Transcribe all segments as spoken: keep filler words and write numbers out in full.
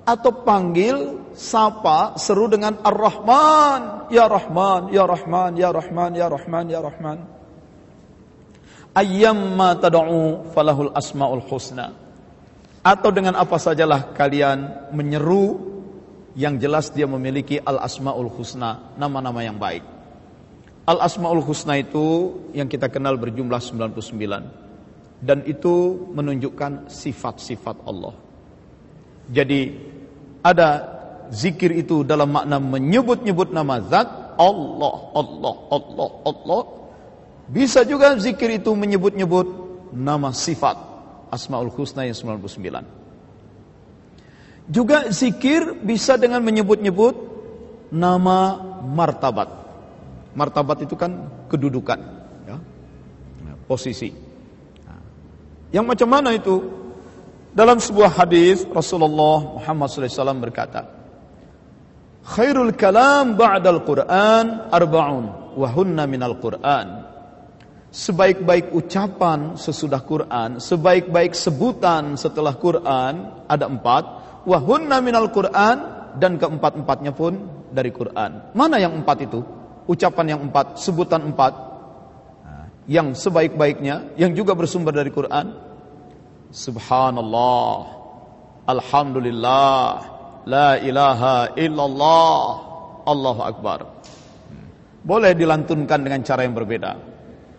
atau panggil, sapa, seru dengan Ar-Rahman, ya Rahman, ya Rahman, ya Rahman, ya Rahman, ya Rahman. Ayyamma tad'u falahul asmaul husna. Atau dengan apa sajalah kalian menyeru, yang jelas dia memiliki al-asmaul husna, nama-nama yang baik. Al-asmaul husna itu yang kita kenal berjumlah sembilan puluh sembilan. Dan itu menunjukkan sifat-sifat Allah. Jadi ada zikir itu dalam makna menyebut-nyebut nama zat Allah, Allah, Allah, Allah. Bisa juga zikir itu menyebut-nyebut nama sifat Asmaul Husna yang sembilan puluh sembilan. Juga zikir bisa dengan menyebut-nyebut nama martabat. Martabat itu kan kedudukan, ya, posisi. Yang macam mana itu? Dalam sebuah hadis Rasulullah Muhammad sallallahu alaihi wasallam berkata, "Khairul kalam ba'dal Qur'an arba'un wa hunna minal Qur'an." Sebaik-baik ucapan sesudah Quran, sebaik-baik sebutan setelah Quran ada empat, wa hunna minal Qur'an, dan keempat-empatnya pun dari Quran. Mana yang empat itu? Ucapan yang empat, sebutan empat, yang sebaik-baiknya, yang juga bersumber dari Quran. Subhanallah, Alhamdulillah, la ilaha illallah, Allahu Akbar. Boleh dilantunkan dengan cara yang berbeda.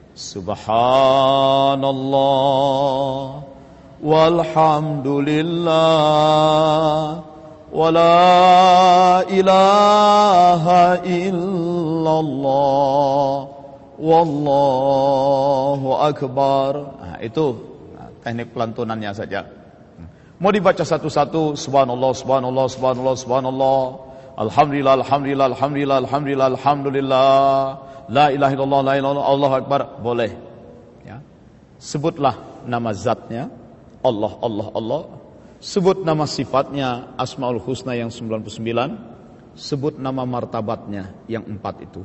Subhanallah, walhamdulillah, wala ilaha illallah, wallahu akbar. Nah, itu teknik pelantunannya saja. Mau dibaca satu-satu, subhanallah, subhanallah, subhanallah, subhanallah, alhamdulillah, alhamdulillah, alhamdulillah, alhamdulillah, alhamdulillah, la ilaha illallah, la ilaha illallah, Allahu akbar, boleh. Ya. Sebutlah nama zatnya, Allah, Allah, Allah. Sebut nama sifatnya, Asmaul Husna yang sembilan puluh sembilan. Sebut nama martabatnya yang empat itu.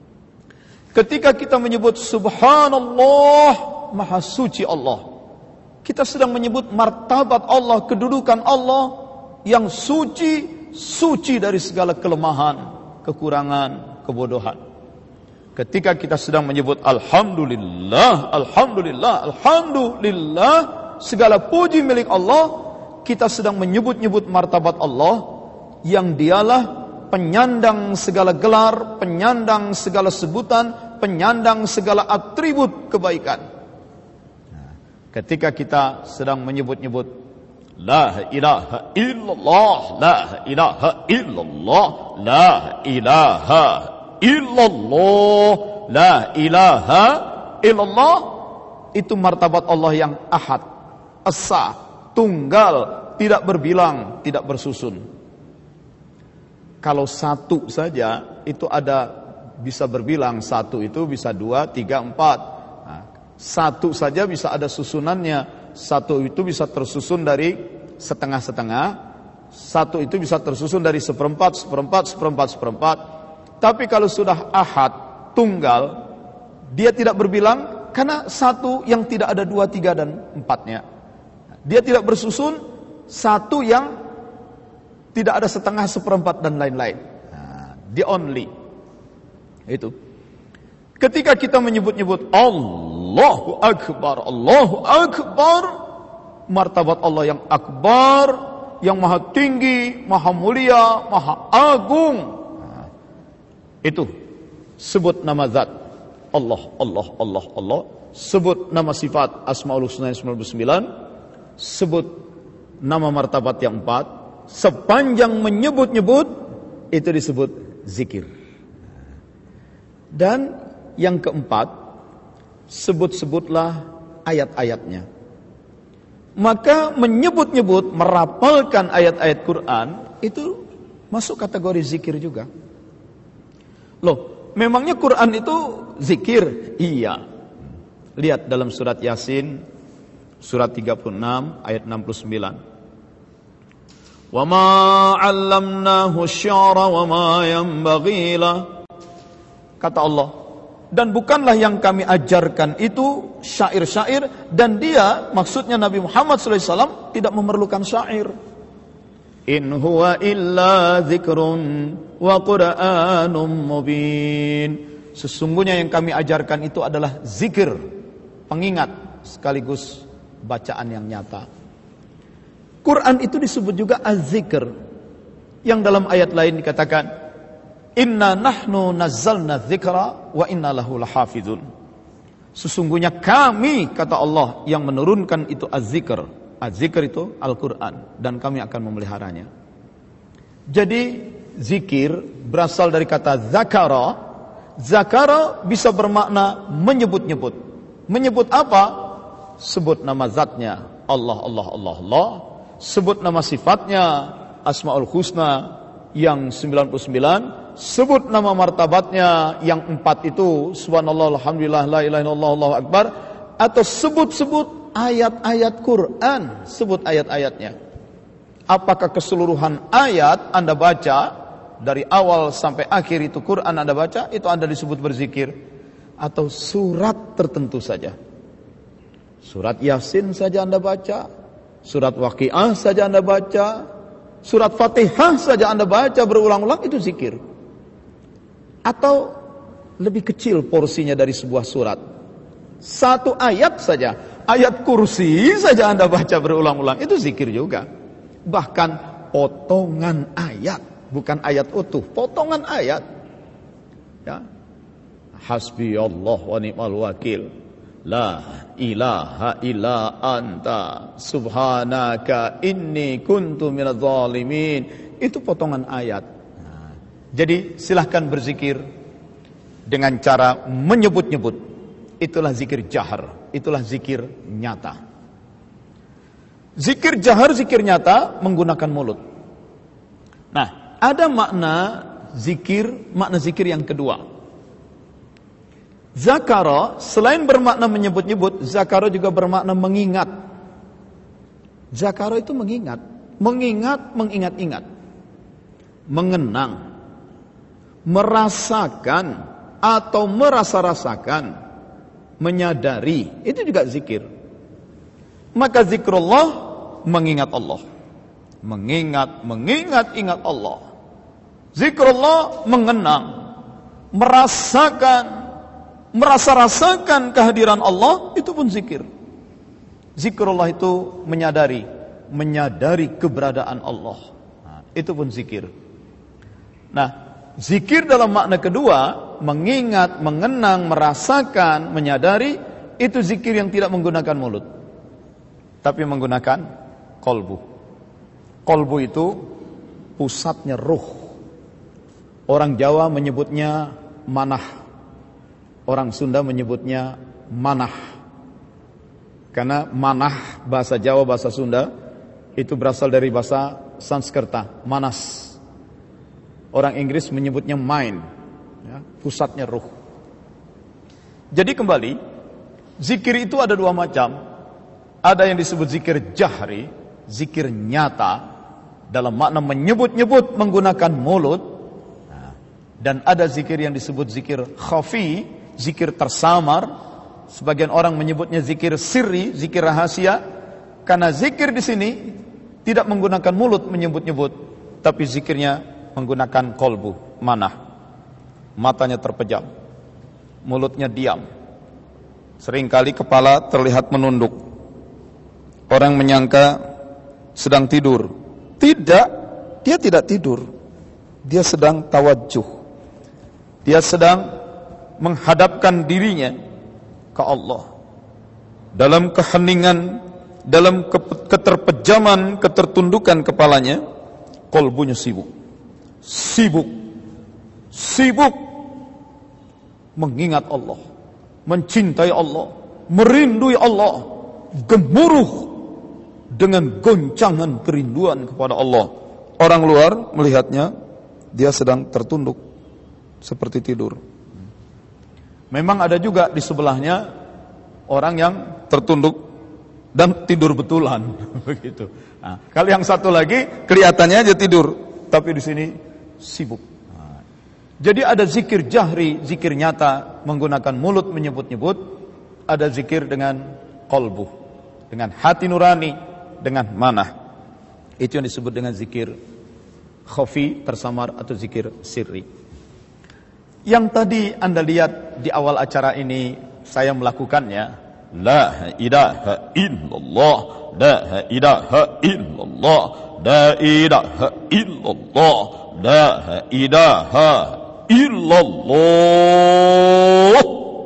Ketika kita menyebut Subhanallah, Maha Suci Allah, kita sedang menyebut martabat Allah, kedudukan Allah yang suci, suci dari segala kelemahan, kekurangan, kebodohan. Ketika kita sedang menyebut Alhamdulillah, Alhamdulillah, Alhamdulillah, segala puji milik Allah, kita sedang menyebut-nyebut martabat Allah yang dialah penyandang segala gelar, penyandang segala sebutan, penyandang segala atribut kebaikan. Ketika kita sedang menyebut-nyebut La ilaha illallah, La ilaha illallah, La ilaha illallah, La ilaha illallah, itu martabat Allah yang ahad, esa, tunggal, tidak berbilang, tidak bersusun. Kalau satu saja itu ada, bisa berbilang, satu itu bisa dua, tiga, empat. Nah, satu saja bisa ada susunannya. Satu itu bisa tersusun dari setengah-setengah, satu itu bisa tersusun dari seperempat, seperempat, seperempat, seperempat. Tapi kalau sudah ahad, tunggal, dia tidak berbilang, karena satu yang tidak ada dua, tiga, dan empatnya. Dia tidak bersusun, satu yang tidak ada setengah, seperempat, dan lain-lain. Nah, the only. Itu. Ketika kita menyebut-nyebut Allahu Akbar, Allahu Akbar, martabat Allah yang akbar, yang maha tinggi, maha mulia, maha agung. Nah, itu. Sebut nama zat Allah, Allah, Allah, Allah. Sebut nama sifat Asmaul Husna sembilan puluh sembilan. Sebut nama martabat yang empat. Sepanjang menyebut-nyebut, itu disebut zikir. Dan yang keempat, sebut-sebutlah ayat-ayatnya. Maka menyebut-nyebut, merapalkan ayat-ayat Quran, itu masuk kategori zikir juga. Loh, memangnya Quran itu zikir? Iya. Lihat dalam surat Yasin, surat tiga puluh enam, ayat enam puluh sembilan. Wa ma 'allamnahu asy-syi'ra wa ma yanbaghi lah. Kata Allah, dan bukanlah yang kami ajarkan itu syair-syair, dan dia, maksudnya Nabi Muhammad sallallahu alaihi wasallam, tidak memerlukan syair. In huwa illa dzikrun wa Qur'anum mubin. Sesungguhnya yang kami ajarkan itu adalah zikir, pengingat sekaligus bacaan yang nyata. Quran itu disebut juga az-zikr, yang dalam ayat lain dikatakan inna nahnu nazzalna dzikra wa inna lahu lahafizun. Sesungguhnya kami, kata Allah, yang menurunkan itu az-zikr. Az-zikr itu Al-Quran, dan kami akan memeliharanya. Jadi zikir berasal dari kata zakara. Zakara bisa bermakna menyebut-nyebut. Menyebut apa? Sebut nama zatnya, Allah, Allah, Allah, Allah. Sebut nama sifatnya, Asmaul Husna yang sembilan puluh sembilan. Sebut nama martabatnya yang empat itu, subhanallah, alhamdulillah, la ilaha illallah, Allahu akbar. Atau sebut-sebut ayat-ayat Quran, sebut ayat-ayatnya. Apakah keseluruhan ayat Anda baca dari awal sampai akhir itu Quran Anda baca, itu Anda disebut berzikir? Atau surat tertentu saja? Surat Yasin saja Anda baca, surat Waqiah saja Anda baca, surat Fatihah saja Anda baca berulang-ulang, itu zikir. Atau lebih kecil porsinya dari sebuah surat, satu ayat saja, ayat kursi saja Anda baca berulang-ulang, itu zikir juga. Bahkan potongan ayat, bukan ayat utuh, potongan ayat. Ya. Hasbi Allah wa ni'mal wakil, la ilaha illa anta subhanaka inni kuntu minadz zalimin. Itu potongan ayat. Nah, jadi silahkan berzikir dengan cara menyebut-nyebut. Itulah zikir jahar, itulah zikir nyata. Zikir jahar, zikir nyata menggunakan mulut. Nah, ada makna zikir, makna zikir yang kedua. Zakara selain bermakna menyebut-nyebut, zakara juga bermakna mengingat. Zakara itu mengingat, mengingat, mengingat-ingat, mengenang, merasakan atau merasa-rasakan, menyadari, itu juga zikir. Maka zikrullah mengingat Allah, mengingat, mengingat, ingat Allah. Zikrullah mengenang, merasakan, merasa-rasakan kehadiran Allah, itu pun zikir. Zikrullah itu menyadari, menyadari keberadaan Allah. Nah, itu pun zikir. Nah, zikir dalam makna kedua, mengingat, mengenang, merasakan, menyadari, itu zikir yang tidak menggunakan mulut, tapi menggunakan kolbu. Kolbu itu pusatnya ruh. Orang Jawa menyebutnya manah, orang Sunda menyebutnya manah. Karena manah bahasa Jawa, bahasa Sunda itu berasal dari bahasa Sanskerta, manas. Orang Inggris menyebutnya mind, ya, pusatnya ruh. Jadi kembali, zikir itu ada dua macam. Ada yang disebut zikir jahri, zikir nyata, dalam makna menyebut-nyebut menggunakan mulut. Nah, dan ada zikir yang disebut zikir khafi, zikir tersamar. Sebagian orang menyebutnya zikir sirri, zikir rahasia. Karena zikir di sini tidak menggunakan mulut menyebut-nyebut, tapi zikirnya menggunakan kolbu, manah. Matanya terpejam, mulutnya diam. Seringkali kepala terlihat menunduk. Orang menyangka sedang tidur. Tidak, dia tidak tidur. Dia sedang tawajuh. Dia sedang menghadapkan dirinya ke Allah. Dalam keheningan, dalam keterpejaman, ketertundukan kepalanya, kolbunya sibuk. Sibuk, sibuk mengingat Allah, mencintai Allah, merindui Allah, gemuruh dengan goncangan kerinduan kepada Allah. Orang luar melihatnya, dia sedang tertunduk seperti tidur. Memang ada juga di sebelahnya orang yang tertunduk dan tidur betulan, begitu. Nah, kalau yang satu lagi kelihatannya aja tidur, tapi di sini sibuk. Nah, jadi ada zikir jahri, zikir nyata menggunakan mulut menyebut-nyebut. Ada zikir dengan kolbu, dengan hati nurani, dengan manah. Itu yang disebut dengan zikir khafi, tersamar, atau zikir sirri. Yang tadi Anda lihat di awal acara ini saya melakukannya, la ilaha illallah, la ilaha illallah, la ilaha illallah, la ilaha illallah.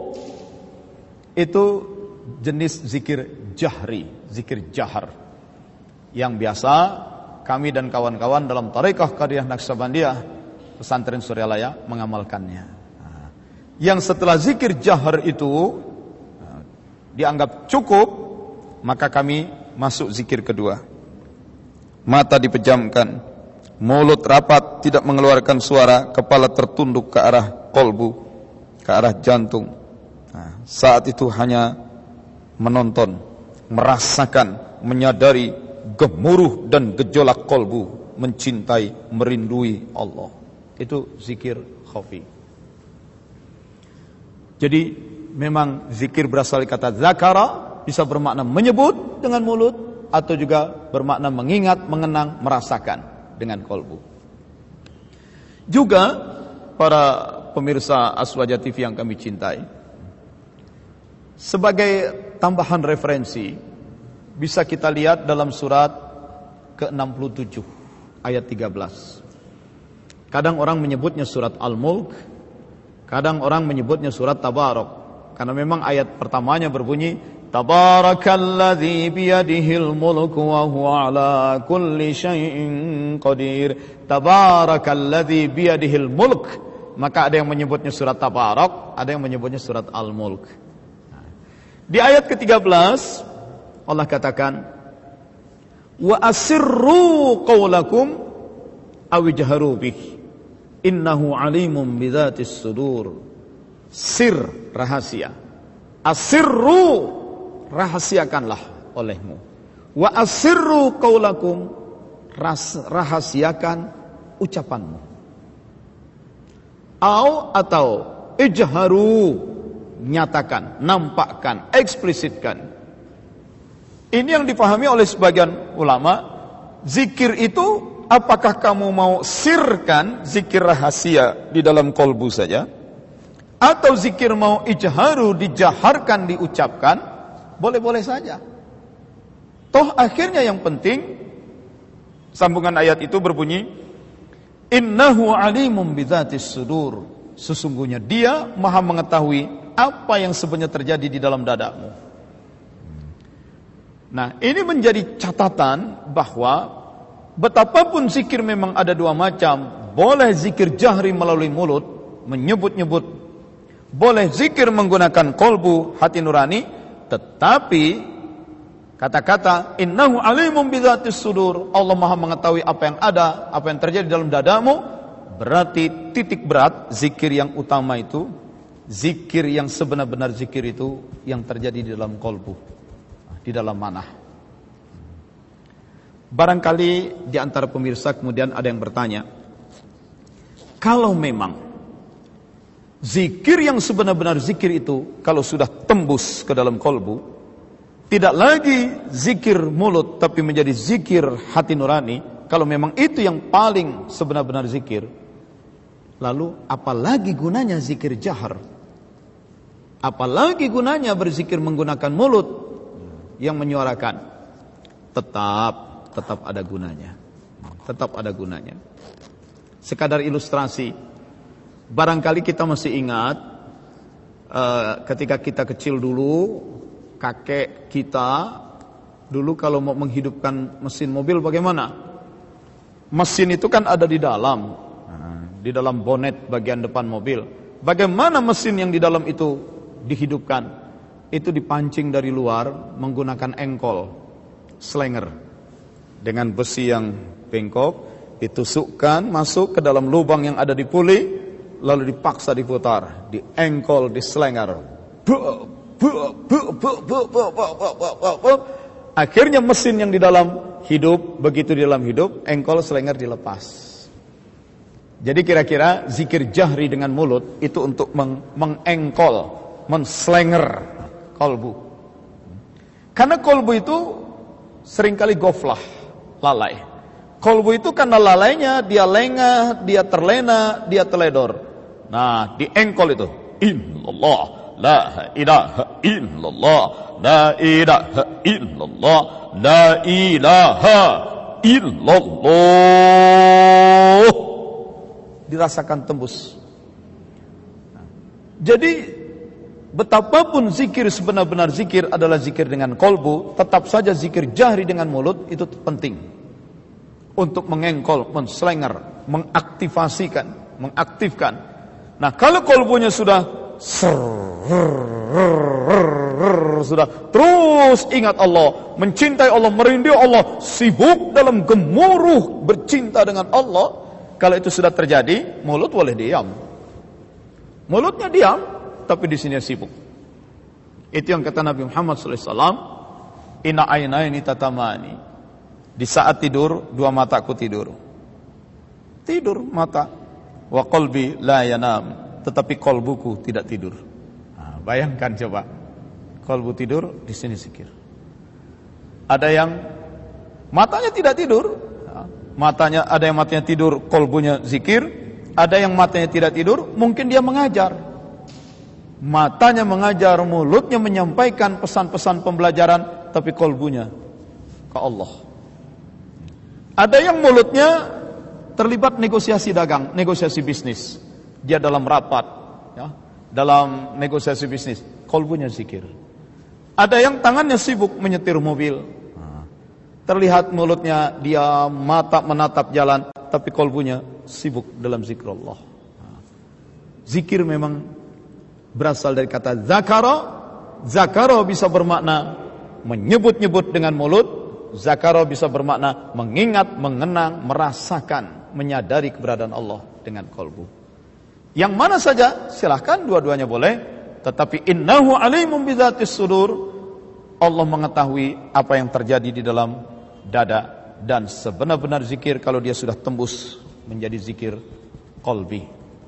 Itu jenis zikir jahri, zikir jahar, yang biasa kami dan kawan-kawan dalam Tarekat Qadiriyah Naqsabandiyah Pesantren Suryalaya mengamalkannya. Yang setelah zikir jahar itu dianggap cukup, maka kami masuk zikir kedua. Mata dipejamkan, mulut rapat, tidak mengeluarkan suara, kepala tertunduk ke arah kolbu, ke arah jantung. Nah, saat itu hanya menonton, merasakan, menyadari gemuruh dan gejolak kolbu, mencintai, merindui Allah. Itu zikir khafi. Jadi memang zikir berasal dari kata zakara, bisa bermakna menyebut dengan mulut, atau juga bermakna mengingat, mengenang, merasakan dengan kolbu. Juga para pemirsa Aswaja T V yang kami cintai, sebagai tambahan referensi, bisa kita lihat dalam surat ke enam puluh tujuh ayat tiga belas. Kadang orang menyebutnya surat Al-Mulk, kadang orang menyebutnya surat Tabarak, karena memang ayat pertamanya berbunyi Tabarakalladzi biyadihil mulku wa huwa ala kulli syai'in qadir. Tabarakalladzi biyadihil mulk. Maka ada yang menyebutnya surat Tabarak, ada yang menyebutnya surat Al-Mulk. Di ayat ke tiga belas Allah katakan, wa asirru qawlakum awijharu bih innahu alimun bidzatis sudur. Sir, rahasia. Asirru, rahasiakanlah olehmu. Wa asirru qawlakum, rahasiakan ucapanmu. Au atau ijharu, nyatakan, nampakkan, eksplisitkan. Ini yang dipahami oleh sebagian ulama, zikir itu apakah kamu mau sirkan, zikir rahasia di dalam kolbu saja, atau zikir mau ijharu, dijaharkan, diucapkan, boleh-boleh saja. Toh akhirnya yang penting, sambungan ayat itu berbunyi, innahu alimun bidzatis sudur. Sesungguhnya dia maha mengetahui apa yang sebenarnya terjadi di dalam dadamu. Nah, ini menjadi catatan bahwa betapapun zikir memang ada dua macam. Boleh zikir jahri melalui mulut, menyebut-nyebut. Boleh zikir menggunakan kolbu, hati nurani. Tetapi kata-kata innahu alimun bidzatis sudur, Allah maha mengetahui apa yang ada, apa yang terjadi dalam dadamu, berarti titik berat zikir yang utama itu, zikir yang sebenar-benar zikir itu yang terjadi di dalam kolbu, di dalam manah. Barangkali di antara pemirsa kemudian ada yang bertanya, kalau memang zikir yang sebenar-benar zikir itu kalau sudah tembus ke dalam kolbu, tidak lagi zikir mulut tapi menjadi zikir hati nurani, kalau memang itu yang paling sebenar-benar zikir, lalu apalagi gunanya zikir jahar? Apalagi gunanya berzikir menggunakan mulut yang menyuarakan? Tetap, tetap ada gunanya. Tetap ada gunanya. Sekadar ilustrasi, barangkali kita masih ingat uh, ketika kita kecil dulu, kakek kita dulu kalau mau menghidupkan mesin mobil bagaimana? Mesin itu kan ada di dalam, di dalam bonet bagian depan mobil. Bagaimana mesin yang di dalam itu dihidupkan? Itu dipancing dari luar menggunakan engkol, slenger, dengan besi yang bengkok, ditusukkan masuk ke dalam lubang yang ada di puli, lalu dipaksa diputar, di engkol, di slenger. Akhirnya mesin yang di dalam hidup, begitu di dalam hidup, engkol slenger dilepas. Jadi kira-kira zikir jahri dengan mulut itu untuk meng mengengkol, menslenger kolbu. Karena kolbu itu seringkali goflah, lalai. Kolbu itu karena lalainya, dia lengah, dia terlena, dia teledor. Nah, di engkol itu. Illallah, la ilaha illallah, la ilaha illallah, la ilaha illallah. Dirasakan tembus. Jadi, betapapun zikir sebenar-benar zikir adalah zikir dengan kolbu, tetap saja zikir jahri dengan mulut itu penting. Untuk mengengkol, menslenger, mengaktifasikan, mengaktifkan. Nah, kalau kolbunya sudah ser, sudah terus ingat Allah, mencintai Allah, merindu Allah, sibuk dalam gemuruh bercinta dengan Allah, kalau itu sudah terjadi, mulut boleh diam. Mulutnya diam, tapi di sini sibuk. Itu yang kata Nabi Muhammad shallallahu alaihi wasallam, inna aynaini tatamani. Di saat tidur, dua mataku tidur. Tidur mata. Wa qalbi la yanam. Tetapi kolbuku tidak tidur. Nah, bayangkan coba. Kolbu tidur, di sini zikir. Ada yang matanya tidak tidur. Nah, matanya ada yang matanya tidur, kolbunya zikir. Ada yang matanya tidak tidur, mungkin dia mengajar. Matanya mengajar, mulutnya menyampaikan pesan-pesan pembelajaran, tapi kolbunya ke Allah. Ada yang mulutnya terlibat negosiasi dagang, negosiasi bisnis. Dia dalam rapat, ya, dalam negosiasi bisnis, kolbunya zikir. Ada yang tangannya sibuk menyetir mobil. Terlihat mulutnya dia mata menatap jalan, tapi kolbunya sibuk dalam zikir Allah. Zikir memang berasal dari kata zakara. Zakara bisa bermakna menyebut-nyebut dengan mulut. Zakara bisa bermakna mengingat, mengenang, merasakan, menyadari keberadaan Allah dengan kolbu. Yang mana saja silahkan, dua-duanya boleh. Tetapi innahu alimun bizatis sudur. Allah mengetahui apa yang terjadi di dalam dada. Dan sebenar-benar zikir kalau dia sudah tembus menjadi zikir kolbi.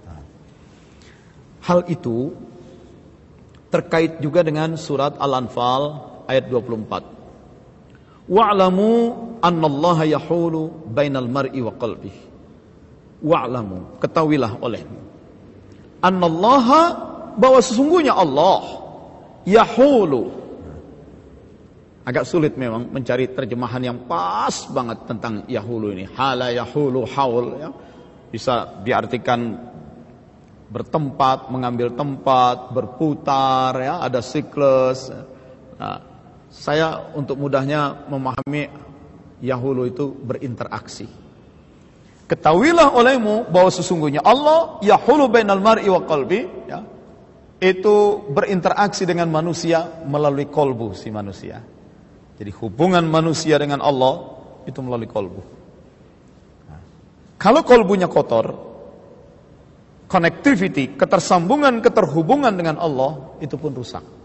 Hal itu terkait juga dengan surat Al-Anfal ayat dua puluh empat. Wa'lamu annallaha yahulu bainal mar'i wa qalbihi. Wa'lamu, ketahuilah olehmu. Annallaha, bahwa sesungguhnya Allah yahulu. Agak sulit memang mencari terjemahan yang pas banget tentang yahulu ini. Hala yahulu haul, ya. Bisa diartikan bertempat, mengambil tempat, berputar, ya, ada siklus. Nah, saya untuk mudahnya memahami yahulu itu berinteraksi. Ketahuilah olehmu bahwa sesungguhnya Allah yahulu bainal mar'i wa qalbi, ya, itu berinteraksi dengan manusia melalui kolbu si manusia. Jadi hubungan manusia dengan Allah itu melalui kolbu. Nah, kalau kolbunya kotor, connectivity, ketersambungan, keterhubungan dengan Allah itu pun rusak.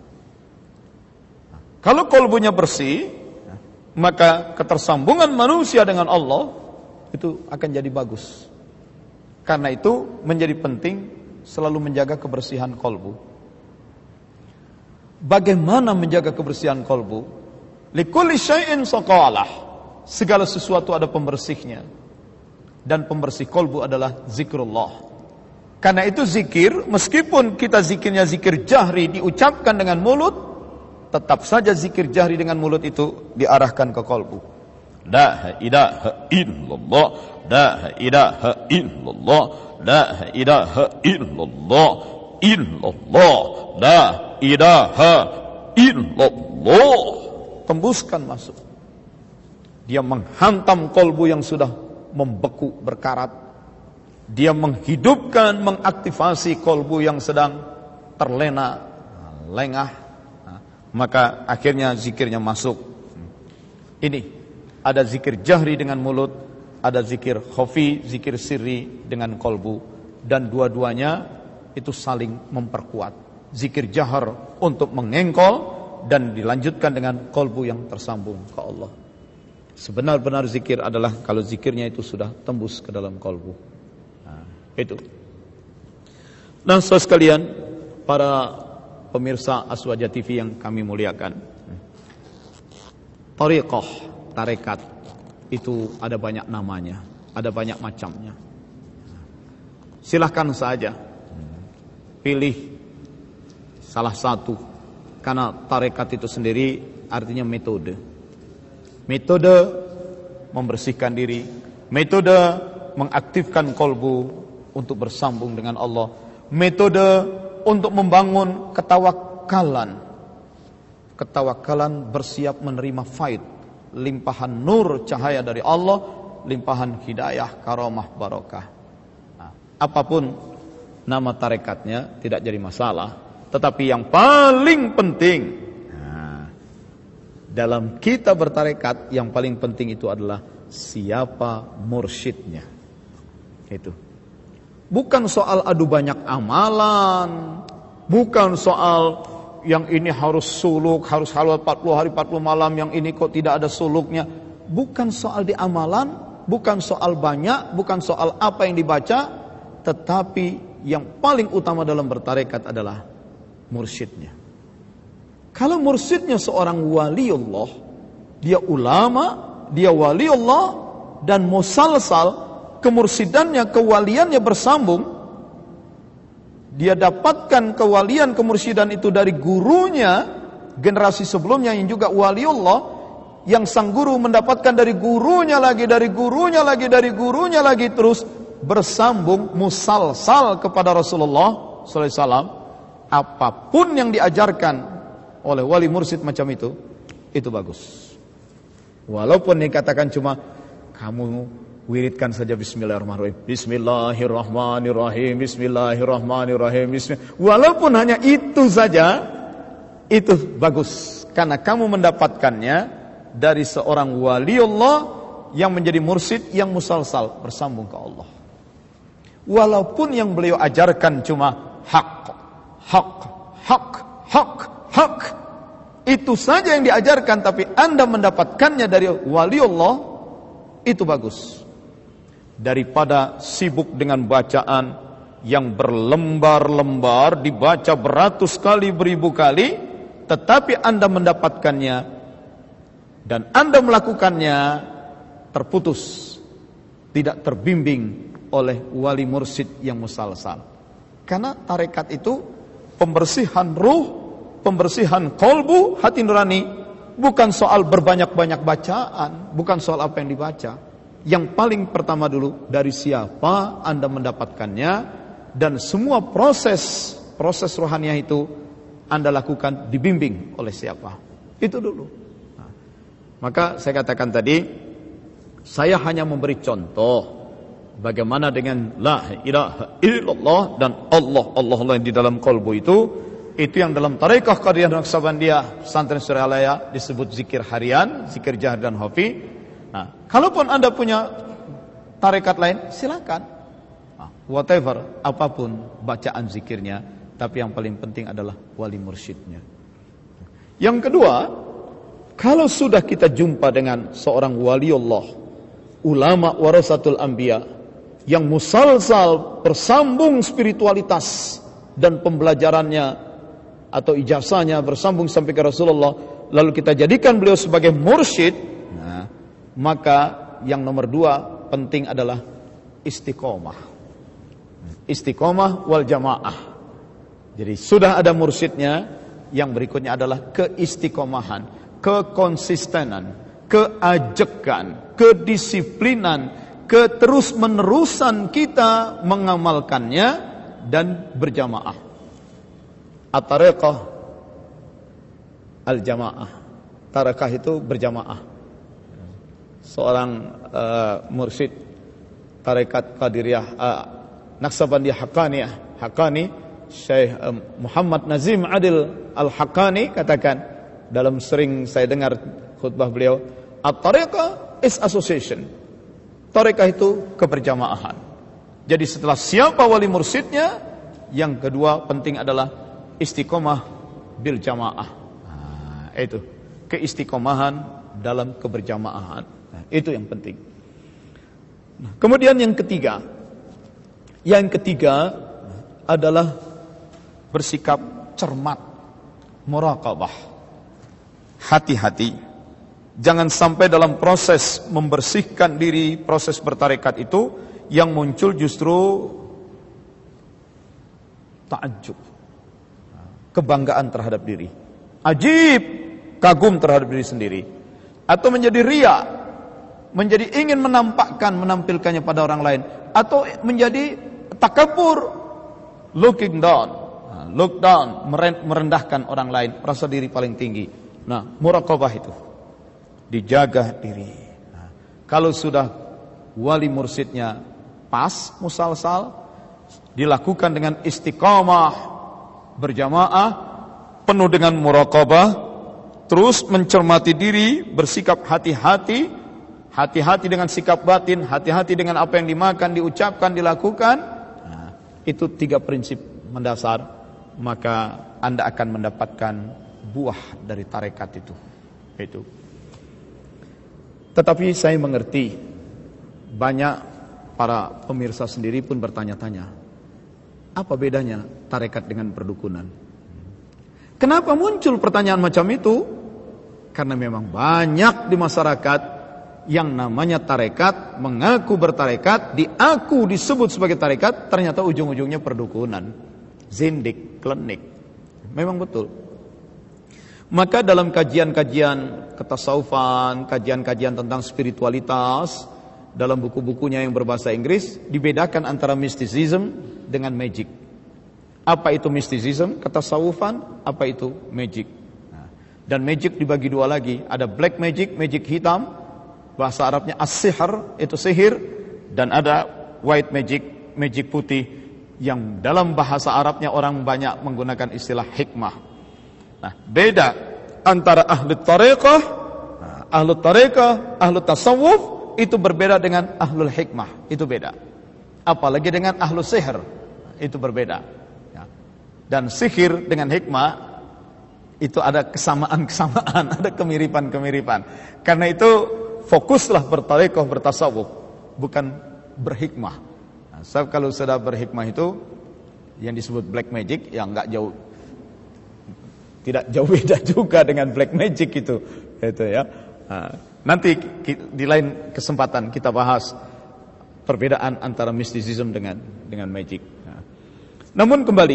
Kalau kolbunya bersih, maka ketersambungan manusia dengan Allah itu akan jadi bagus. Karena itu menjadi penting selalu menjaga kebersihan kolbu. Bagaimana menjaga kebersihan kolbu? Likulli syai'in saqalah. Segala sesuatu ada pembersihnya. Dan pembersih kolbu adalah zikrullah. Karena itu zikir, meskipun kita zikirnya zikir jahri diucapkan dengan mulut, tetap saja zikir jahri dengan mulut itu diarahkan ke kolbu. La ilaha illallah, la ilaha illallah, la ilaha illallah, illallah, la ilaha illallah. Tembuskan masuk. Dia menghantam kolbu yang sudah membeku, berkarat. Dia menghidupkan, mengaktifasi kolbu yang sedang terlena, lengah. Maka akhirnya zikirnya masuk. Ini ada zikir jahri dengan mulut, ada zikir khafi, zikir sirri dengan kolbu, dan dua-duanya itu saling memperkuat. Zikir jahar untuk mengengkol dan dilanjutkan dengan kolbu yang tersambung ke Allah. Sebenar-benar zikir adalah kalau zikirnya itu sudah tembus ke dalam kolbu. Nah, itu. Nah, saudara sekalian, para pemirsa Aswaja T V yang kami muliakan, thariqah, tarekat, itu ada banyak namanya, ada banyak macamnya. Silahkan saja pilih salah satu, karena tarekat itu sendiri artinya metode. Metode membersihkan diri, metode mengaktifkan kolbu untuk bersambung dengan Allah, metode untuk membangun ketawakalan. Ketawakalan bersiap menerima faid, limpahan nur cahaya dari Allah, limpahan hidayah, karamah, barokah. Nah, apapun nama tarekatnya tidak jadi masalah, tetapi yang paling penting, nah, dalam kita bertarekat yang paling penting itu adalah siapa mursyidnya. Itu bukan soal adu banyak amalan, bukan soal yang ini harus suluk, harus halal empat puluh hari empat puluh malam, yang ini kok tidak ada suluknya. Bukan soal di amalan, bukan soal banyak, bukan soal apa yang dibaca, tetapi yang paling utama dalam bertarekat adalah mursyidnya. Kalau mursyidnya seorang waliullah, dia ulama, dia waliullah, dan musalsal, kemursidannya, kewaliannya bersambung. Dia dapatkan kewalian, kemursidan itu dari gurunya, generasi sebelumnya yang juga waliullah, yang sang guru mendapatkan dari gurunya lagi, dari gurunya lagi, dari gurunya lagi, terus bersambung musalsal kepada Rasulullah sallallahu alaihi wasallam. Apapun yang diajarkan oleh wali mursyid macam itu, itu bagus. Walaupun dikatakan cuma kamu wiridkan saja bismillahirrahmanirrahim, bismillahirrahmanirrahim, bismillahirrahmanirrahim, bismillah. Walaupun hanya itu saja, itu bagus, karena kamu mendapatkannya dari seorang waliullah yang menjadi mursyid yang musalsal bersambung ke Allah. Walaupun yang beliau ajarkan cuma hak, hak, hak, hak, hak, itu saja yang diajarkan, tapi Anda mendapatkannya dari waliullah, itu bagus. Daripada sibuk dengan bacaan yang berlembar-lembar, dibaca beratus kali, beribu kali, tetapi Anda mendapatkannya dan Anda melakukannya terputus, tidak terbimbing oleh wali mursyid yang musalsal. Karena tarekat itu pembersihan ruh, pembersihan kolbu, hati nurani, bukan soal berbanyak-banyak bacaan, bukan soal apa yang dibaca. Yang paling pertama dulu, dari siapa Anda mendapatkannya, dan semua proses proses rohaniah itu Anda lakukan dibimbing oleh siapa. Itu dulu. Nah, maka saya katakan tadi, saya hanya memberi contoh bagaimana dengan la ilaha illallah dan Allah Allah Allah yang di dalam kalbu itu, itu yang dalam tarekah Qadiriyah Naqsabandiyah Pesantren Suralaya disebut zikir harian, zikir jahar dan khafi. Nah, kalaupun Anda punya tarekat lain, silakan. Nah, whatever, apapun bacaan zikirnya, tapi yang paling penting adalah wali mursyidnya. Yang kedua, kalau sudah kita jumpa dengan seorang waliullah, ulama warasatul anbiya, yang musalsal bersambung spiritualitas dan pembelajarannya atau ijazahnya bersambung sampai ke Rasulullah, lalu kita jadikan beliau sebagai mursyid, nah, maka yang nomor dua penting adalah istiqomah. Istiqomah wal jamaah. Jadi sudah ada mursyidnya, yang berikutnya adalah keistiqomahan, kekonsistenan, keajekan, kedisiplinan, keterus-menerusan kita mengamalkannya dan berjamaah. At-tariqah al-jamaah. Tarekah itu berjamaah. Seorang uh, mursyid tarekat Qadiriyah uh, Naqsabandiyah Haqqaniyah, Haqqani, Syekh uh, Muhammad Nazim Adil Al-Haqqani katakan, dalam sering saya dengar khutbah beliau, at-tariqah is association. Tarekah itu keberjamahan. Jadi setelah siapa wali mursyidnya, yang kedua penting adalah istiqomah bil jamaah. Nah, itu keistiqomahan dalam keberjamahan. Nah, itu yang penting. Nah, kemudian yang ketiga, yang ketiga adalah bersikap cermat, muraqabah, hati-hati Jangan sampai dalam proses membersihkan diri, proses bertarekat itu, yang muncul justru ta'ajub, kebanggaan terhadap diri, ajib, kagum terhadap diri sendiri, atau menjadi riya, menjadi ingin menampakkan, menampilkannya pada orang lain, atau menjadi takabur, looking down, look down, merendahkan orang lain, merasa diri paling tinggi. Nah, muraqabah itu dijaga diri. Nah, kalau sudah wali mursyidnya pas, musalsal, dilakukan dengan istiqamah, berjamaah, penuh dengan muraqabah, terus mencermati diri, bersikap hati-hati, hati-hati dengan sikap batin, hati-hati dengan apa yang dimakan, diucapkan, dilakukan. Nah, itu tiga prinsip mendasar, maka Anda akan mendapatkan buah dari tarekat itu. Itu. Tetapi saya mengerti, banyak para pemirsa sendiri pun bertanya-tanya, apa bedanya tarekat dengan perdukunan? Kenapa muncul pertanyaan macam itu? Karena memang banyak di masyarakat yang namanya tarekat, mengaku bertarekat, diaku disebut sebagai tarekat, ternyata ujung-ujungnya perdukunan, zindik, klenik. Memang betul. Maka dalam kajian-kajian ketasawufan, kajian-kajian tentang spiritualitas, dalam buku-bukunya yang berbahasa Inggris, dibedakan antara mysticism dengan magic. Apa itu mysticism? Ketasawufan, apa itu magic? Nah, dan magic dibagi dua lagi, ada black magic, magic hitam, bahasa Arabnya as-sihr, itu sihir, dan ada white magic, magic putih, yang dalam bahasa Arabnya orang banyak menggunakan istilah hikmah. Nah, beda antara ahli tariqah, nah, ahli tariqah, ahli tasawuf itu berbeda dengan ahlul hikmah, itu beda. Apalagi dengan ahlu sihir, itu berbeda. Ya. Dan sihir dengan hikmah itu ada kesamaan-kesamaan, ada kemiripan-kemiripan. Karena itu fokuslah bertariqah, bertasawuf, bukan berhikmah. Nah, so, kalau sudah berhikmah itu yang disebut black magic, yang enggak jauh, tidak jauh beda juga dengan black magic itu, itu ya. Nah, nanti di lain kesempatan kita bahas perbedaan antara mysticism dengan dengan magic. Nah, namun kembali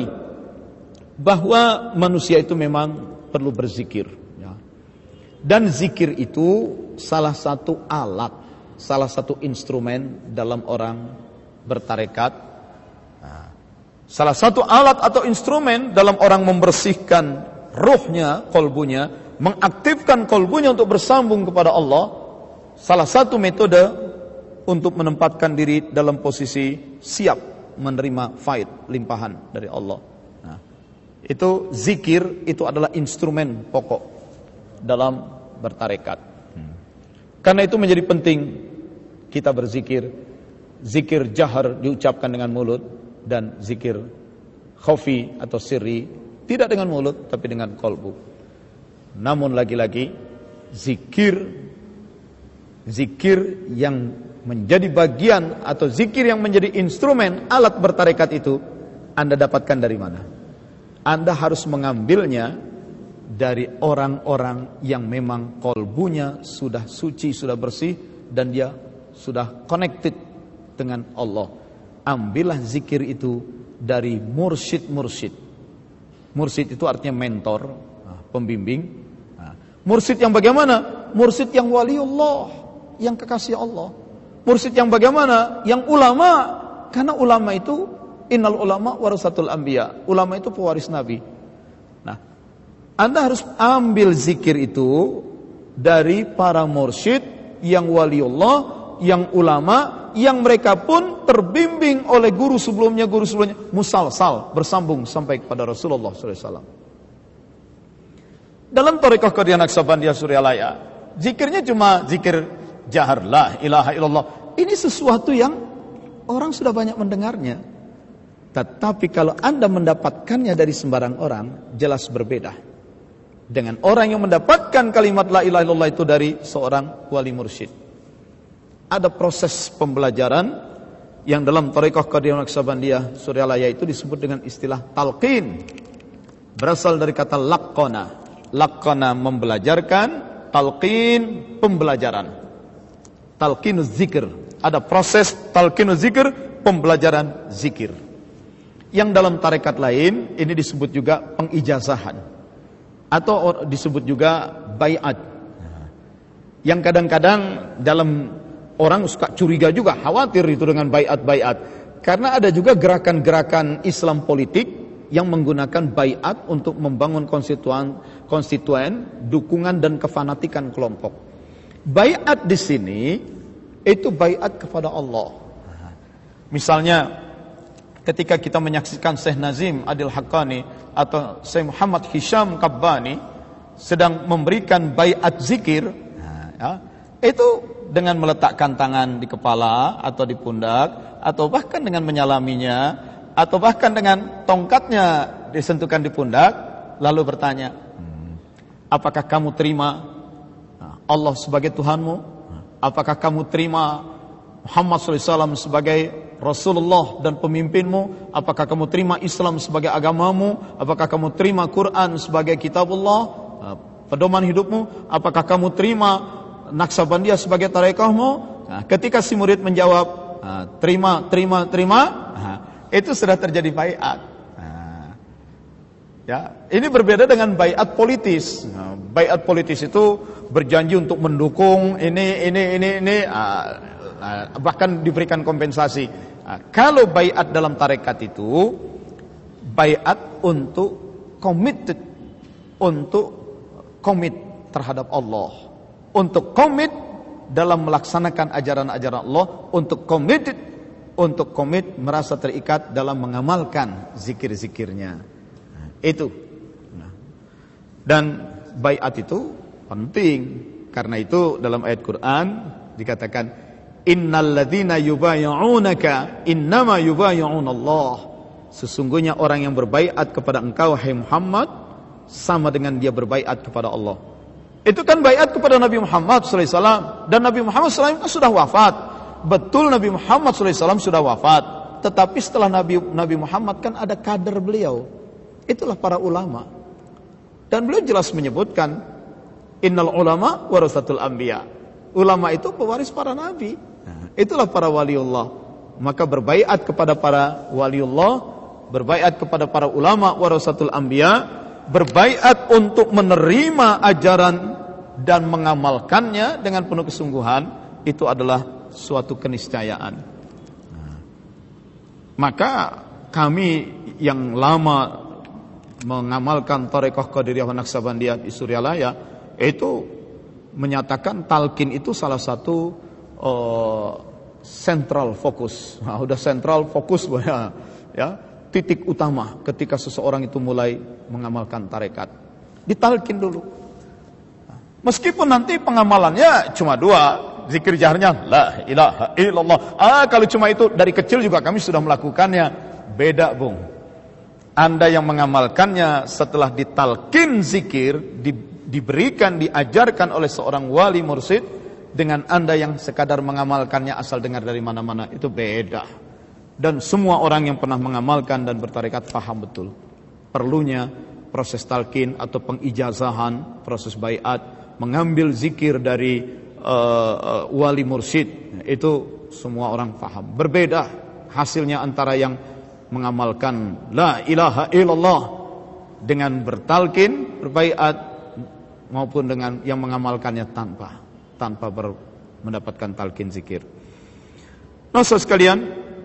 bahwa manusia itu memang perlu berzikir, ya. Dan zikir itu salah satu alat, salah satu instrumen dalam orang bertarekat. Nah, salah satu alat atau instrumen dalam orang membersihkan ruhnya, kolbunya, mengaktifkan kolbunya untuk bersambung kepada Allah. Salah satu metode untuk menempatkan diri dalam posisi siap menerima faid, limpahan dari Allah. Nah, itu zikir, itu adalah instrumen pokok dalam bertarekat. Hmm. Karena itu menjadi penting kita berzikir. Zikir jahar diucapkan dengan mulut, dan zikir khafi atau sirri tidak dengan mulut, tapi dengan kolbu. Namun lagi-lagi, zikir, zikir yang menjadi bagian atau zikir yang menjadi instrumen alat bertarekat itu, Anda dapatkan dari mana? Anda harus mengambilnya dari orang-orang yang memang kolbunya sudah suci, sudah bersih, dan dia sudah connected dengan Allah. Ambillah zikir itu dari mursyid-mursyid. Mursyid itu artinya mentor, pembimbing. Mursyid yang bagaimana? Mursyid yang waliullah, yang kekasih Allah. Mursyid yang bagaimana? Yang ulama. Karena ulama itu, innal ulama warasatul anbiya. Ulama itu pewaris Nabi. Nah, Anda harus ambil zikir itu dari para mursyid yang waliullah, yang ulama, yang mereka pun terbimbing oleh guru sebelumnya, guru sebelumnya, musalsal, bersambung sampai kepada Rasulullah shallallahu alaihi wasallam. Dalam Thariqah Qadiriyah Naqsabandiyah Suryalaya, zikirnya cuma zikir jahar, la ilaha illallah. Ini sesuatu yang orang sudah banyak mendengarnya. Tetapi kalau Anda mendapatkannya dari sembarang orang, jelas berbeda dengan orang yang mendapatkan kalimat la ilaha illallah itu dari seorang wali mursyid. Ada proses pembelajaran yang dalam Thariqah Qadiriyah Naqsabandiyah Suryalaya itu disebut dengan istilah talqin. Berasal dari kata laqqana. Laqqana membelajarkan, talqin, pembelajaran. Talqinuz zikir. Ada proses talqinuz zikir, pembelajaran zikir. Yang dalam tarekat lain ini disebut juga pengijazahan atau disebut juga baiat. Yang kadang-kadang dalam orang suka curiga juga, khawatir itu dengan baiat-baiat. Karena ada juga gerakan-gerakan Islam politik yang menggunakan baiat untuk membangun konstituen, konstituen, dukungan dan kefanatikan kelompok. Baiat di sini itu baiat kepada Allah. Misalnya ketika kita menyaksikan Syekh Nazim Adil Haqqani atau Syekh Muhammad Hisham Qabbani sedang memberikan baiat zikir, ya, itu dengan meletakkan tangan di kepala atau di pundak, atau bahkan dengan menyalaminya, atau bahkan dengan tongkatnya disentuhkan di pundak, lalu bertanya, apakah kamu terima Allah sebagai Tuhanmu? Apakah kamu terima Muhammad shallallahu alaihi wasallam sebagai Rasulullah dan pemimpinmu? Apakah kamu terima Islam sebagai agamamu? Apakah kamu terima Quran sebagai kitabullah, pedoman hidupmu? Apakah kamu terima Naqsabandiyah sebagai tarekahmu? Nah, ketika si murid menjawab, nah, terima, terima, terima, nah, itu sudah terjadi baiat. Nah, ya, ini berbeda dengan baiat politis. Nah, baiat politis itu berjanji untuk mendukung ini, ini, ini, ini, ah, ah, bahkan diberikan kompensasi. Nah, kalau baiat dalam tarekat itu baiat untuk committed, untuk komit terhadap Allah, untuk komit dalam melaksanakan ajaran-ajaran Allah, untuk committed, untuk komit merasa terikat dalam mengamalkan zikir-zikirnya. Nah, itu. Nah, dan baiat itu penting. Karena itu dalam ayat Quran dikatakan, innal ladzina yubayyi'unaka innama yubayyi'una Allah. Sesungguhnya orang yang berbaiat kepada engkau hai Muhammad sama dengan dia berbaiat kepada Allah. Itu kan baiat kepada Nabi Muhammad shallallahu alaihi wasallam, dan Nabi Muhammad shallallahu alaihi wasallam sudah wafat. Betul Nabi Muhammad shallallahu alaihi wasallam sudah wafat, tetapi setelah Nabi Nabi Muhammad kan ada kader beliau. Itulah para ulama. Dan beliau jelas menyebutkan, innal ulama warasatul anbiya. Ulama itu pewaris para nabi. Nah, itulah para waliullah. Maka berbaiat kepada para waliullah, berbaiat kepada para ulama warasatul anbiya, berbaiat untuk menerima ajaran dan mengamalkannya dengan penuh kesungguhan, itu adalah suatu keniscayaan. Nah, maka kami yang lama mengamalkan Thariqah Qadiriyah wa Naqsabandiyah di Suryalaya itu menyatakan talqin itu salah satu uh, central fokus. Nah, udah central fokus ya, ya, titik utama ketika seseorang itu mulai mengamalkan tarekat. Ditalqin dulu. Nah, meskipun nanti pengamalannya cuma dua, zikir jaharnya la ilaha illallah. Ah, kalau cuma itu dari kecil juga kami sudah melakukannya. Beda, Bung. Anda yang mengamalkannya setelah ditalqin zikir, di, diberikan, diajarkan oleh seorang wali mursyid, dengan Anda yang sekadar mengamalkannya asal dengar dari mana-mana, itu beda. Dan semua orang yang pernah mengamalkan dan bertarekat paham betul perlunya proses talqin atau pengijazahan, proses baiat, mengambil zikir dari uh, uh, wali mursyid. Itu semua orang paham. Berbeda hasilnya antara yang mengamalkan la ilaha illallah dengan bertalqin, berbaiat, maupun dengan yang mengamalkannya tanpa tanpa ber, mendapatkan talqin zikir. Nah, saudara sekalian,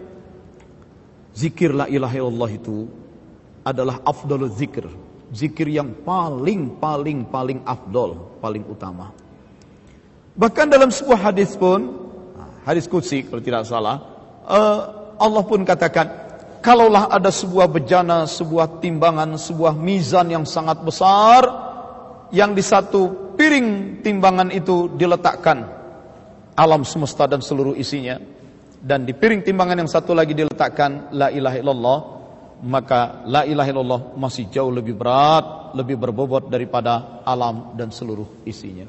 zikir la ilaha illallah itu adalah afdalul zikir, zikir yang paling paling paling afdal, paling utama. Bahkan dalam sebuah hadis pun, hadis qudsi kalau tidak salah, Allah pun katakan, kalaulah ada sebuah bejana, sebuah timbangan, sebuah mizan yang sangat besar, yang di satu piring timbangan itu diletakkan alam semesta dan seluruh isinya, dan di piring timbangan yang satu lagi diletakkan la ilaha illallah, maka la ilaha illallah masih jauh lebih berat, lebih berbobot daripada alam dan seluruh isinya.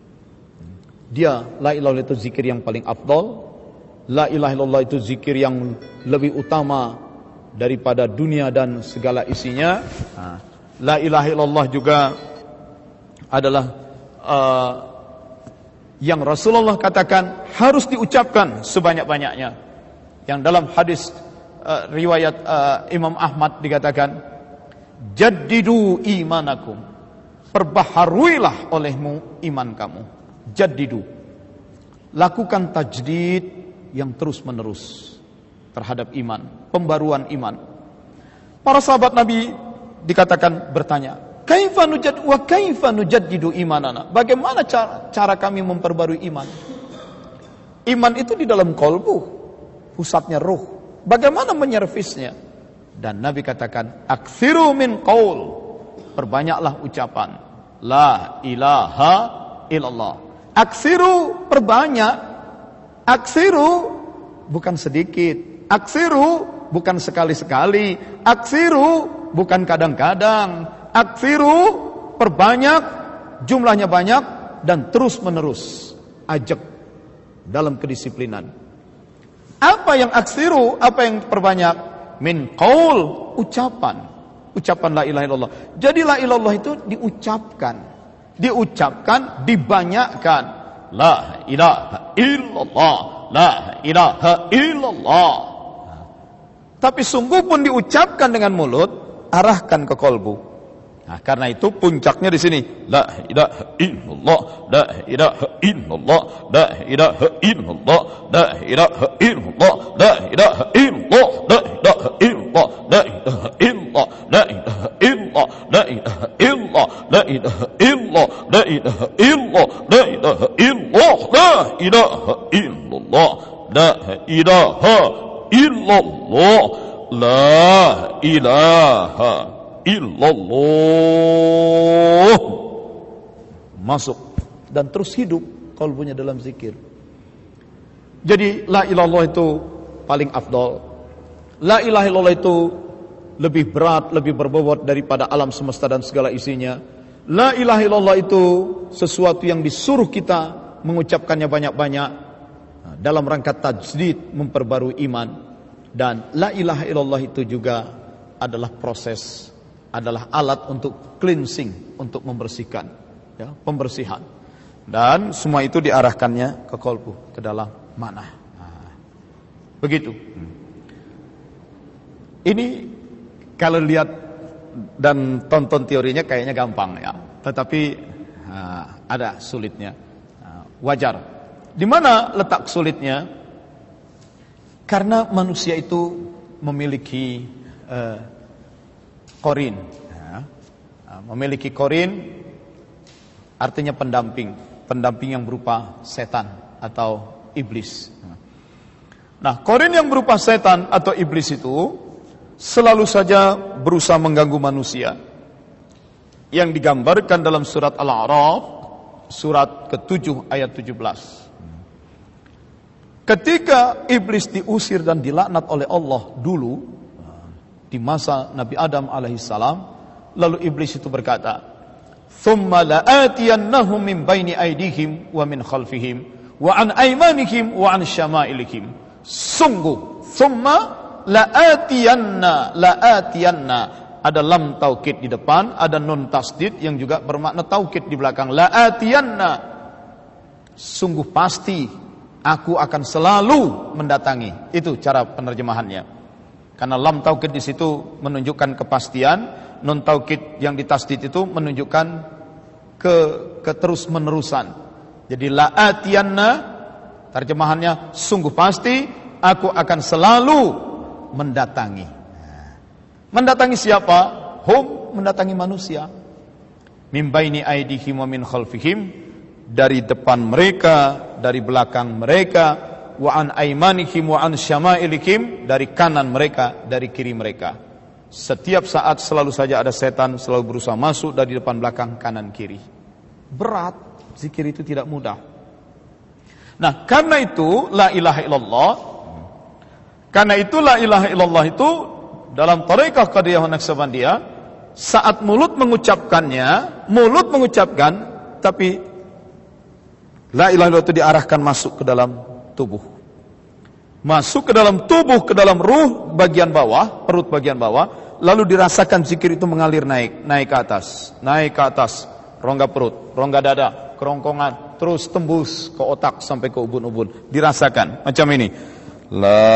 Dia la ilaha illallah itu zikir yang paling afdal. La ilaha illallah itu zikir yang lebih utama daripada dunia dan segala isinya. La ilaha illallah juga adalah uh, yang Rasulullah katakan harus diucapkan sebanyak-banyaknya. Yang dalam hadis uh, riwayat uh, Imam Ahmad dikatakan, jaddidu imanakum, perbaharuilah olehmu iman kamu. Jaddidu, lakukan tajdid yang terus menerus terhadap iman, pembaruan iman. Para sahabat Nabi dikatakan bertanya, kaifa nujad wa kaifa nujaddidu imanana? Bagaimana cara, cara kami memperbarui iman? Iman itu di dalam kolbu, pusatnya ruh. Bagaimana menyervisnya? Dan Nabi katakan, aktsiru min qaul, perbanyaklah ucapan la ilaha illallah. Aksiru, perbanyak. Aksiru bukan sedikit. Aksiru bukan sekali-sekali. Aksiru bukan kadang-kadang. Aksiru perbanyak, jumlahnya banyak dan terus menerus. Ajak dalam kedisiplinan. Apa yang aksiru? Apa yang perbanyak? Min qaul, ucapan. Ucapan la ilaha illallah. Jadi la ilaha illallah itu diucapkan. Diucapkan, dibanyakkan. La ilaha illallah. La ilaha illallah. Tapi sungguh pun diucapkan dengan mulut, arahkan ke kolbu. Nah, karena itu puncaknya di sini. La ilaha illallah, la ilaha illallah, la ilaha illallah, la ilaha illallah, la ilaha illallah, la ilaha illallah, la ilaha illallah, la ilaha illallah, la ilaha illallah, la ilaha illallah, la ilaha illallah, la ilaha illallah, la ilaha illallah, la ilaha illallah, la ilaha illallah. Masuk dan terus hidup kalbunya dalam zikir. Jadi la ilallah itu paling afdal. La ilaha illallah itu lebih berat, lebih berbobot daripada alam semesta dan segala isinya. La ilaha illallah itu sesuatu yang disuruh kita mengucapkannya banyak-banyak dalam rangka tajdid, memperbarui iman. Dan la ilaha illallah itu juga adalah proses, adalah alat untuk cleansing, untuk membersihkan, ya, pembersihan. Dan semua itu diarahkannya ke kolbu, ke dalam mana. Nah, begitu. Ini kalau lihat dan tonton teorinya kayaknya gampang, ya. Tetapi nah, ada sulitnya. Nah, wajar. Di mana letak sulitnya? Karena manusia itu memiliki uh, korin, ya. Memiliki korin artinya pendamping, pendamping yang berupa setan atau iblis. Nah, korin yang berupa setan atau iblis itu selalu saja berusaha mengganggu manusia. Yang digambarkan dalam surat Al-A'raf, surat ketujuh ayat tujuh belas. Ketika iblis diusir dan dilaknat oleh Allah dulu di masa Nabi Adam alaihissalam, lalu iblis itu berkata, "Tsumma la'atiyannahum min baini aydihim wa min khalfihim wa an aymanihim wa an syama'ilihim." Sungguh, tsumma la'atiyanna, la'atiyanna, ada lam taukid di depan, ada nun tasdid yang juga bermakna taukid di belakang. La'atiyanna, sungguh pasti aku akan selalu mendatangi. Itu cara penerjemahannya. Karena lam taukid di situ menunjukkan kepastian, nun taukid yang ditasdid itu menunjukkan ke keterus-menerusan. Jadi la'atiyanna terjemahannya sungguh pasti aku akan selalu mendatangi. Mendatangi siapa? Hum, mendatangi manusia. Min baini aydihim wa min khalfihim, dari depan mereka, dari belakang mereka, wa an aymanihim wa an syama'ilihim, dari kanan mereka, dari kiri mereka. Setiap saat selalu saja ada setan selalu berusaha masuk dari depan, belakang, kanan, kiri. Berat, zikir itu tidak mudah. Nah, karena itu la ilaha illallah, karena itu la ilaha illallah itu dalam tarekah Qadiriyah Naqsabandiyah, saat mulut mengucapkannya, mulut mengucapkan, tapi la ilaha illallah itu diarahkan masuk ke dalam tubuh. Masuk ke dalam tubuh, ke dalam ruh bagian bawah, perut bagian bawah, lalu dirasakan zikir itu mengalir naik, naik ke atas, naik ke atas, rongga perut, rongga dada, kerongkongan, terus tembus ke otak sampai ke ubun-ubun. Dirasakan macam ini. La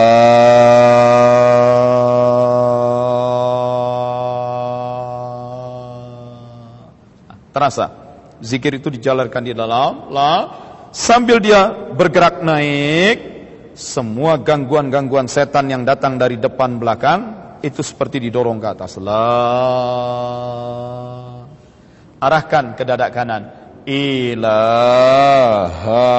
terasa. Zikir itu dijalarkan di dalam la, sambil dia bergerak naik, semua gangguan-gangguan setan yang datang dari depan belakang itu seperti didorong ke atas. La, arahkan ke dada kanan. Ilaha,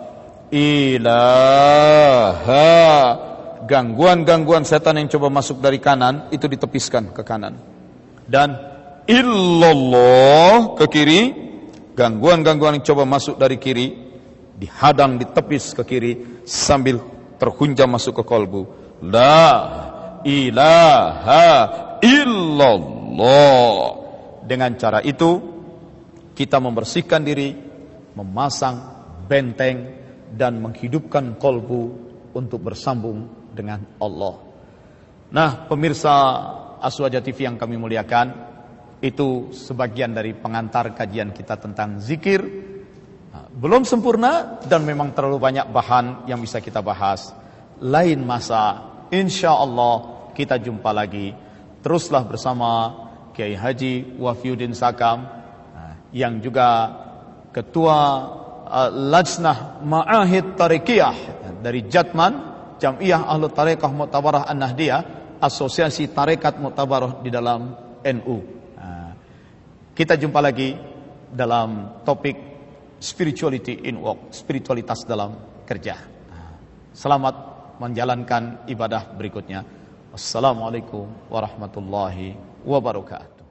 ilaha. Gangguan-gangguan setan yang coba masuk dari kanan itu ditepiskan ke kanan. Dan illallah ke kiri. Gangguan-gangguan yang coba masuk dari kiri dihadang, ditepis ke kiri sambil terhunjam masuk ke kolbu. La ilaha illallah. Dengan cara itu kita membersihkan diri, memasang benteng dan menghidupkan kolbu untuk bersambung dengan Allah. Nah, pemirsa Aswaja T V yang kami muliakan, itu sebagian dari pengantar kajian kita tentang zikir. Belum sempurna dan memang terlalu banyak bahan yang bisa kita bahas. Lain masa, insya Allah kita jumpa lagi. Teruslah bersama Kiai Haji Wafiuddin Sakam, yang juga Ketua uh, Lajnah Ma'ahid Tariqiyah dari Jatman, Jam'iyah Ahlul Tariqah Mu'tabarah An-Nahdiyah, Asosiasi Tarekat Mu'tabarah di dalam N U. Kita jumpa lagi dalam topik spirituality in work, spiritualitas dalam kerja. Selamat menjalankan ibadah berikutnya. Wassalamualaikum warahmatullahi wabarakatuh.